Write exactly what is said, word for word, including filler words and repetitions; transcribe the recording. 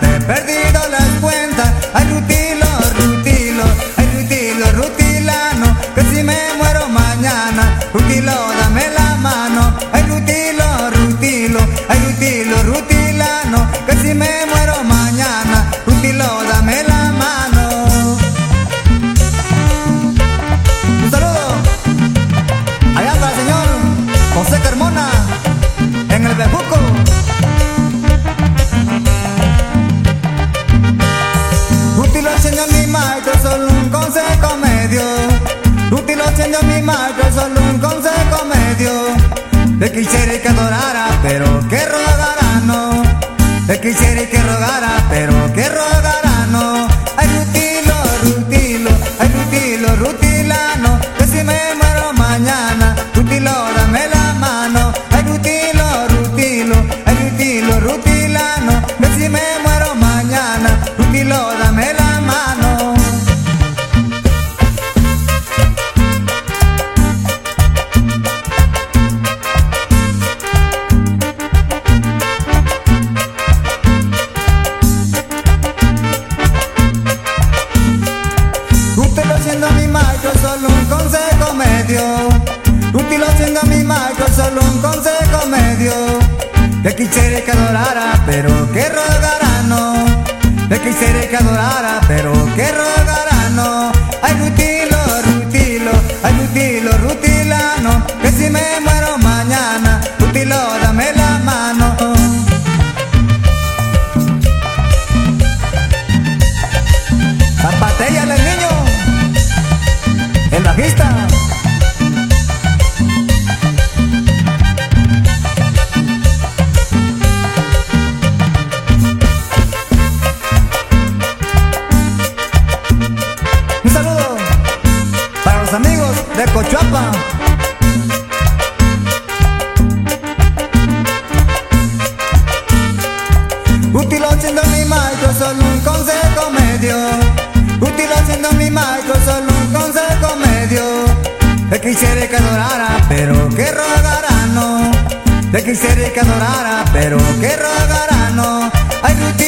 hasta he perdido las cuentas. Ay, Rutilo, Rutilo, ay, Rutilo, Rutilano, que si me muero mañana, Rutilo, dame la mano. Ay, Rutilo, Rutilo, ay, Rutilo, Rutilano, que si me muero mañana, Rutilo, dame la mano. Un saludo allá para el señor José Carmona en el Bejuco. Rutilo siendo mi maestro, solo un consejo me dio. Rutilo siendo mi maestro, solo un consejo me dio. Le quisiera que adorara, pero que rogara no. Le quisiera que rogara, pero que rogara no. Ay, Rutilo, Rutilo, ay, Rutilo, Rutilano, que si me muero mañana, Rutilo, dame la mano. Ay, Rutilo, Rutilo, ay, Rutilo, Rutilano, que si me muero mañana, Rutilo, dame la mano. Rutilo siendo mi maestro, solo un consejo me dio. Rutilo siendo mi maestro, solo un consejo me dio. Le quisiera que adorara, pero que rogara no. Le quisiera que adorara, pero que rogara no. Ay, Rutilo, Rutilo, ay, Rutilo, Rutilano, que si me muero mañana, Rutilo, dame la mano. Zapatéllale al niño, el bajista. Un saludo para los amigos de Cochuapa. Rutilo siendo mi maestro, solo un consejo me dio. Rutilo siendo mi maestro, solo un consejo me dio. Le quisiera que adorara, pero que rogara no. Le quisiera que adorara, pero que rogara no. Ay,